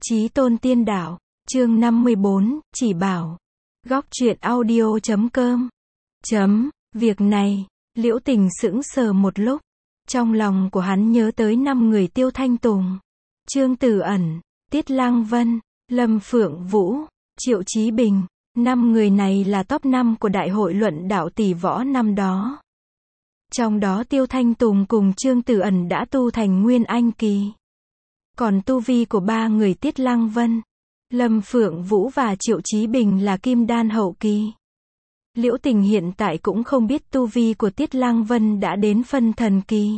Chí tôn tiên đạo, chương 54, chỉ bảo. Góc truyện audio.com. Việc này, Liễu Tình sững sờ một lúc. Trong lòng của hắn nhớ tới 5 người Tiêu Thanh Tùng, Trương Tử Ẩn, Tiết Lang Vân, Lâm Phượng Vũ, Triệu Chí Bình. 5 người này là top 5 của đại hội luận đạo tỷ võ năm đó. Trong đó Tiêu Thanh Tùng cùng Trương Tử Ẩn đã tu thành Nguyên Anh kỳ. Còn tu vi của 3 người Tiết Lang Vân, Lâm Phượng Vũ và Triệu Chí Bình là Kim Đan hậu kỳ. Liễu Tình hiện tại cũng không biết tu vi của Tiết Lang Vân đã đến phân thần kỳ.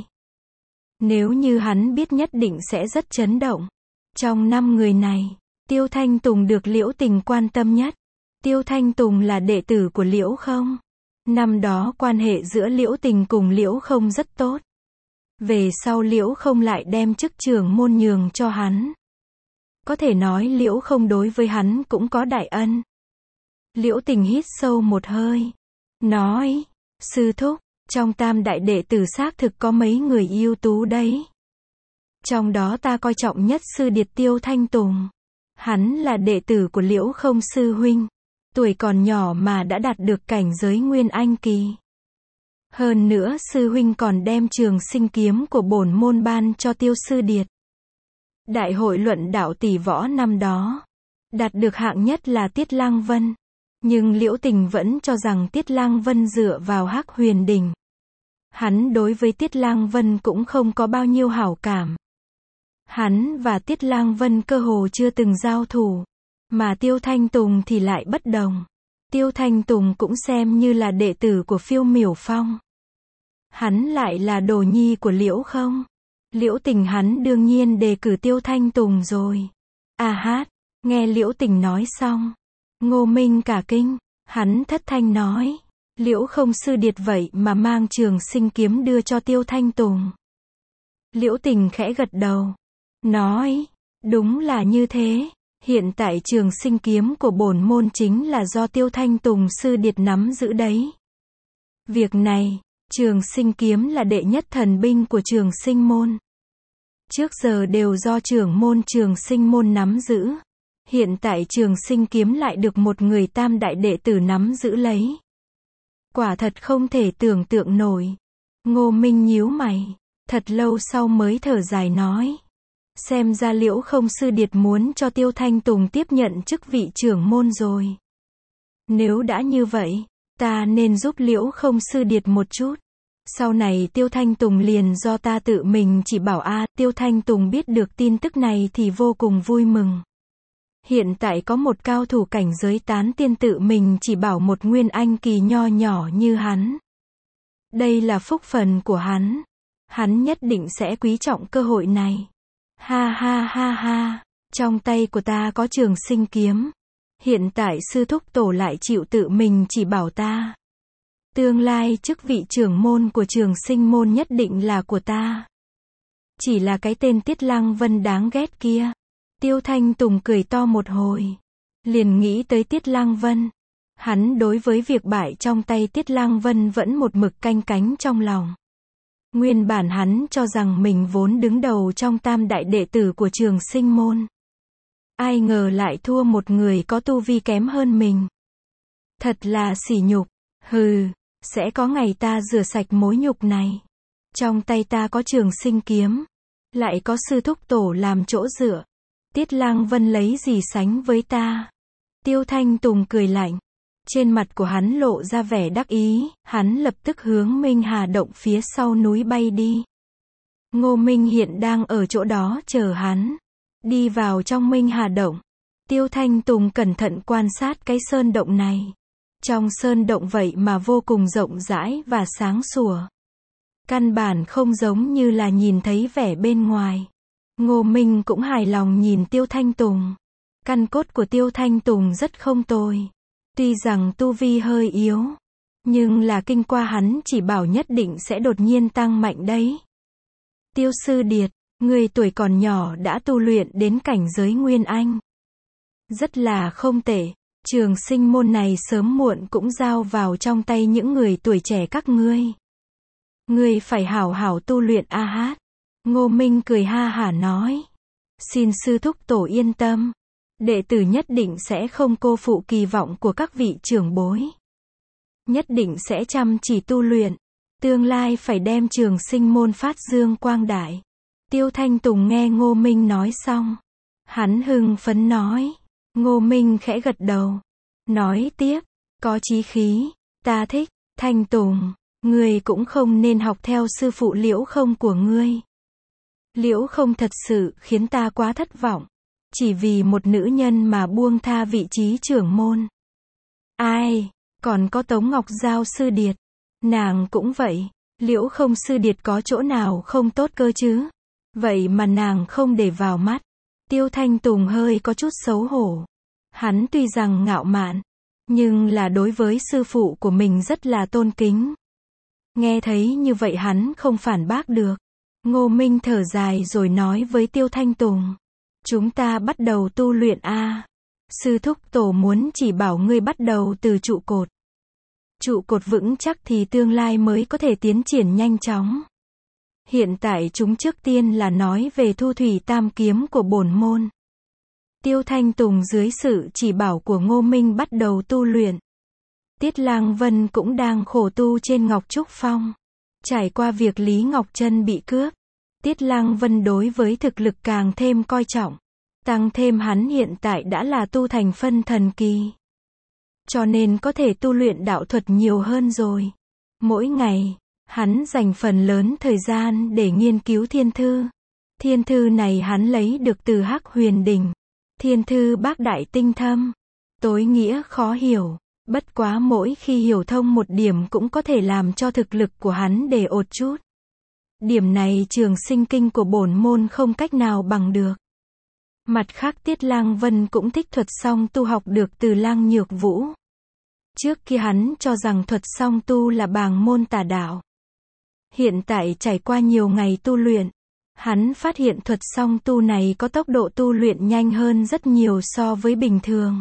Nếu như hắn biết nhất định sẽ rất chấn động. Trong 5 người này, Tiêu Thanh Tùng được Liễu Tình quan tâm nhất. Tiêu Thanh Tùng là đệ tử của Liễu Không. Năm đó quan hệ giữa Liễu Tình cùng Liễu Không rất tốt. Về sau Liễu Không lại đem chức trưởng môn nhường cho hắn. Có thể nói Liễu Không đối với hắn cũng có đại ân. Liễu Tình hít sâu một hơi, nói, sư thúc, trong tam đại đệ tử xác thực có mấy người ưu tú đấy. Trong đó ta coi trọng nhất sư điệt Tiêu Thanh Tùng. Hắn là đệ tử của Liễu Không sư huynh. Tuổi còn nhỏ mà đã đạt được cảnh giới Nguyên Anh kỳ. Hơn nữa sư huynh còn đem Trường Sinh kiếm của bổn môn ban cho Tiêu sư điệt. Đại hội luận đạo tỷ võ năm đó, đạt được hạng nhất là Tiết Lang Vân. Nhưng Liễu Tình vẫn cho rằng Tiết Lang Vân dựa vào Hắc Huyền Đỉnh. Hắn đối với Tiết Lang Vân cũng không có bao nhiêu hảo cảm. Hắn và Tiết Lang Vân cơ hồ chưa từng giao thủ. Mà Tiêu Thanh Tùng thì lại bất đồng. Tiêu Thanh Tùng cũng xem như là đệ tử của Phiêu Miểu Phong. Hắn lại là đồ nhi của Liễu Không. Liễu Tình hắn đương nhiên đề cử Tiêu Thanh Tùng rồi. Nghe Liễu Tình nói xong, Ngô Minh cả kinh. Hắn thất thanh nói, Liễu Không sư điệt vậy mà mang Trường Sinh kiếm đưa cho Tiêu Thanh Tùng. Liễu Tình khẽ gật đầu, nói, đúng là như thế. Hiện tại Trường Sinh kiếm của bổn môn chính là do Tiêu Thanh Tùng sư điệt nắm giữ đấy. Việc này, Trường Sinh kiếm là đệ nhất thần binh của Trường Sinh môn. Trước giờ đều do trưởng môn Trường Sinh môn nắm giữ. Hiện tại Trường Sinh kiếm lại được một người tam đại đệ tử nắm giữ lấy. Quả thật không thể tưởng tượng nổi. Ngô Minh nhíu mày, thật lâu sau mới thở dài nói. Xem ra Liễu Không sư điệt muốn cho Tiêu Thanh Tùng tiếp nhận chức vị trưởng môn rồi. Nếu đã như vậy, ta nên giúp Liễu Không sư điệt một chút. Sau này Tiêu Thanh Tùng liền do ta tự mình chỉ bảo Tiêu Thanh Tùng biết được tin tức này thì vô cùng vui mừng. Hiện tại có một cao thủ cảnh giới tán tiên tự mình chỉ bảo một Nguyên Anh kỳ nho nhỏ như hắn. Đây là phúc phần của hắn. Hắn nhất định sẽ quý trọng cơ hội này. Trong tay của ta có Trường Sinh kiếm. Hiện tại sư thúc tổ lại chịu tự mình chỉ bảo ta. Tương lai chức vị trưởng môn của Trường Sinh môn nhất định là của ta. Chỉ là cái tên Tiết Lang Vân đáng ghét kia. Tiêu Thanh Tùng cười to một hồi. Liền nghĩ tới Tiết Lang Vân. Hắn đối với việc bại trong tay Tiết Lang Vân vẫn một mực canh cánh trong lòng. Nguyên bản hắn cho rằng mình vốn đứng đầu trong tam đại đệ tử của Trường Sinh môn. Ai ngờ lại thua một người có tu vi kém hơn mình. Thật là sỉ nhục. Sẽ có ngày ta rửa sạch mối nhục này. Trong tay ta có Trường Sinh kiếm. Lại có sư thúc tổ làm chỗ dựa. Tiết Lang Vân lấy gì sánh với ta? Tiêu Thanh Tùng cười lạnh. Trên mặt của hắn lộ ra vẻ đắc ý, hắn lập tức hướng Minh Hà Động phía sau núi bay đi. Ngô Minh hiện đang ở chỗ đó chờ hắn. Đi vào trong Minh Hà Động. Tiêu Thanh Tùng cẩn thận quan sát cái sơn động này. Trong sơn động vậy mà vô cùng rộng rãi và sáng sủa. Căn bản không giống như là nhìn thấy vẻ bên ngoài. Ngô Minh cũng hài lòng nhìn Tiêu Thanh Tùng. Căn cốt của Tiêu Thanh Tùng rất không tồi. Tuy rằng tu vi hơi yếu, nhưng là kinh qua hắn chỉ bảo nhất định sẽ đột nhiên tăng mạnh đấy. Tiêu sư điệt, người tuổi còn nhỏ đã tu luyện đến cảnh giới Nguyên Anh. Rất là không tệ. Trường Sinh môn này sớm muộn cũng giao vào trong tay những người tuổi trẻ các ngươi. Ngươi phải hảo hảo tu luyện. Ngô Minh cười ha hả nói. Xin sư thúc tổ yên tâm. Đệ tử nhất định sẽ không cô phụ kỳ vọng của các vị trưởng bối. Nhất định sẽ chăm chỉ tu luyện. Tương lai phải đem Trường Sinh môn phát dương quang đại. Tiêu Thanh Tùng nghe Ngô Minh nói xong. Hắn hưng phấn nói. Ngô Minh khẽ gật đầu. Nói tiếp. Có chí khí. Ta thích. Thanh Tùng. Ngươi cũng không nên học theo sư phụ Liễu Không của ngươi. Liễu Không thật sự khiến ta quá thất vọng. Chỉ vì một nữ nhân mà buông tha vị trí trưởng môn. Ai, còn có Tống Ngọc Giao sư điệt. Nàng cũng vậy. Liễu Không sư điệt có chỗ nào không tốt cơ chứ? Vậy mà nàng không để vào mắt. Tiêu Thanh Tùng hơi có chút xấu hổ. Hắn tuy rằng ngạo mạn, nhưng là đối với sư phụ của mình rất là tôn kính. Nghe thấy như vậy hắn không phản bác được. Ngô Minh thở dài rồi nói với Tiêu Thanh Tùng. Chúng ta bắt đầu tu luyện a. Sư thúc tổ muốn chỉ bảo ngươi bắt đầu từ trụ cột. Trụ cột vững chắc thì tương lai mới có thể tiến triển nhanh chóng. Hiện tại chúng trước tiên là nói về thu thủy tam kiếm của bổn môn. Tiêu Thanh Tùng dưới sự chỉ bảo của Ngô Minh bắt đầu tu luyện. Tiết Lang Vân cũng đang khổ tu trên Ngọc Trúc Phong. Trải qua việc Lý Ngọc Trân bị cướp, Tiết Lang Vân đối với thực lực càng thêm coi trọng. Tăng thêm hắn hiện tại đã là tu thành phân thần kỳ. Cho nên có thể tu luyện đạo thuật nhiều hơn rồi. Mỗi ngày, hắn dành phần lớn thời gian để nghiên cứu thiên thư. Thiên thư này hắn lấy được từ Hắc Huyền Đỉnh. Thiên thư bác đại tinh thâm, tối nghĩa khó hiểu. Bất quá mỗi khi hiểu thông một điểm cũng có thể làm cho thực lực của hắn để ột chút. Điểm này Trường Sinh kinh của bổn môn không cách nào bằng được. Mặt khác Tiết Lang Vân cũng thích thuật song tu học được từ Lang Nhược Vũ. Trước kia hắn cho rằng thuật song tu là bàng môn tà đạo. Hiện tại trải qua nhiều ngày tu luyện, hắn phát hiện thuật song tu này có tốc độ tu luyện nhanh hơn rất nhiều so với bình thường.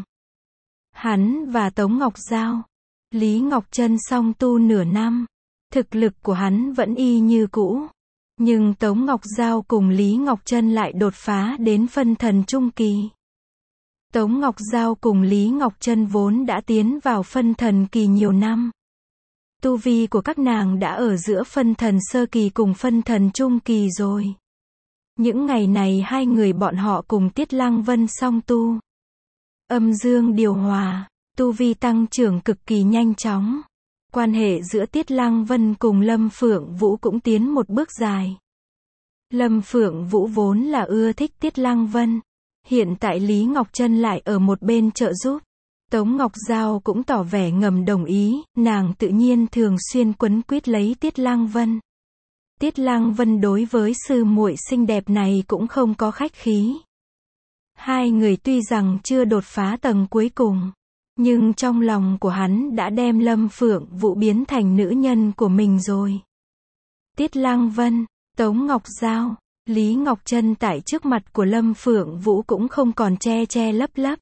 Hắn và Tống Ngọc Giao, Lý Ngọc Trân song tu nửa năm. Thực lực của hắn vẫn y như cũ. Nhưng Tống Ngọc Giao cùng Lý Ngọc Trân lại đột phá đến phân thần trung kỳ. Tống Ngọc Giao cùng Lý Ngọc Trân vốn đã tiến vào phân thần kỳ nhiều năm. Tu vi của các nàng đã ở giữa phân thần sơ kỳ cùng phân thần trung kỳ rồi. Những ngày này hai người bọn họ cùng Tiết Lang Vân song tu. Âm dương điều hòa, tu vi tăng trưởng cực kỳ nhanh chóng. Quan hệ giữa Tiết Lang Vân cùng Lâm Phượng Vũ cũng tiến một bước dài. Lâm Phượng Vũ vốn là ưa thích Tiết Lang Vân. Hiện tại Lý Ngọc Trân lại ở một bên trợ giúp. Tống Ngọc Giao cũng tỏ vẻ ngầm đồng ý, nàng tự nhiên thường xuyên quấn quýt lấy Tiết Lang Vân. Tiết Lang Vân đối với sư muội xinh đẹp này cũng không có khách khí. Hai người tuy rằng chưa đột phá tầng cuối cùng, nhưng trong lòng của hắn đã đem Lâm Phượng Vũ biến thành nữ nhân của mình rồi. Tiết Lang Vân, Tống Ngọc Giao, Lý Ngọc Trân tại trước mặt của Lâm Phượng Vũ cũng không còn che che lấp lấp.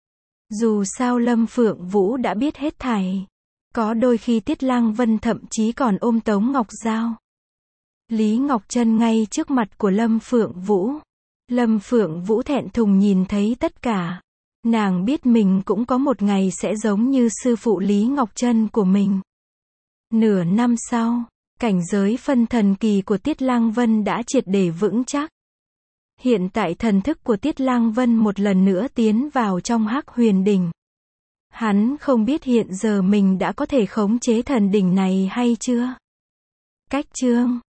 Dù sao Lâm Phượng Vũ đã biết hết thảy. Có đôi khi Tiết Lang Vân thậm chí còn ôm Tống Ngọc Giao. Lý Ngọc Trân ngay trước mặt của Lâm Phượng Vũ. Lâm Phượng Vũ thẹn thùng nhìn thấy tất cả. Nàng biết mình cũng có một ngày sẽ giống như sư phụ Lý Ngọc Trân của mình. Nửa năm sau, cảnh giới phân thần kỳ của Tiết Lang Vân đã triệt để vững chắc. Hiện tại thần thức của Tiết Lang Vân một lần nữa tiến vào trong Hắc Huyền Đỉnh. Hắn không biết hiện giờ mình đã có thể khống chế thần đỉnh này hay chưa. Cách chương